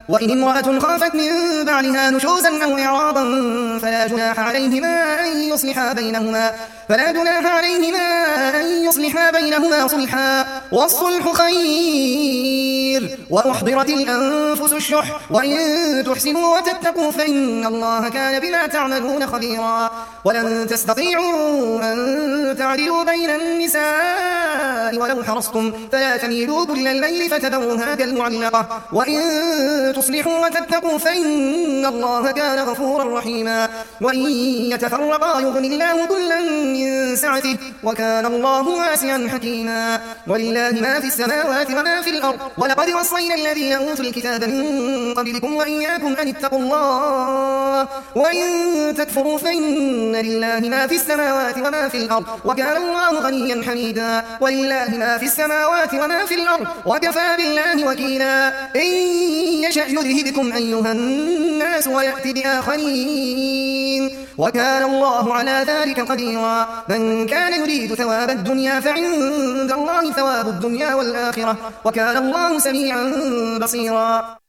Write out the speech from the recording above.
وإن امرأة خافت من بعلها نشوزا أو إعراضا فلا جناح عليهما أن يصلحا بينهما صلحا، والصلح خير، وأحضرت الأنفس الشح، وإن تحسنوا وتتقوا فإن الله كان بما تعملون خبيرا. ولن تستطيعوا أن تعدلوا بين النساء ولو حرصتم، فلا تميلوا كل الليل فتذروها كالمعلقة، وإن تصلحوا وتتقوا فإن الله كان غفورا رحيما. وإن يتفرقا يغني الله كلا من سعته، وكان الله واسعا حكيما. ولله ما في السماوات وما في الأرض، ولقد وصينا الذين أوتوا الكتاب من قبلكم وإياكم أن اتقوا الله، وإن تكفروا فإن لله ما في السماوات وما في الأرض، وكان الله غنيا حميدا. ولله ما في السماوات وما في الأرض، وكفى بالله وكيلا. إن يشأ يذهبكم أيها الناس ويأتي بآخرين، وكان الله على ذلك قديرا. من كان يريد ثواب الدنيا فعند الله ثواب الدنيا والآخرة، وكان الله سميعا بصيرا.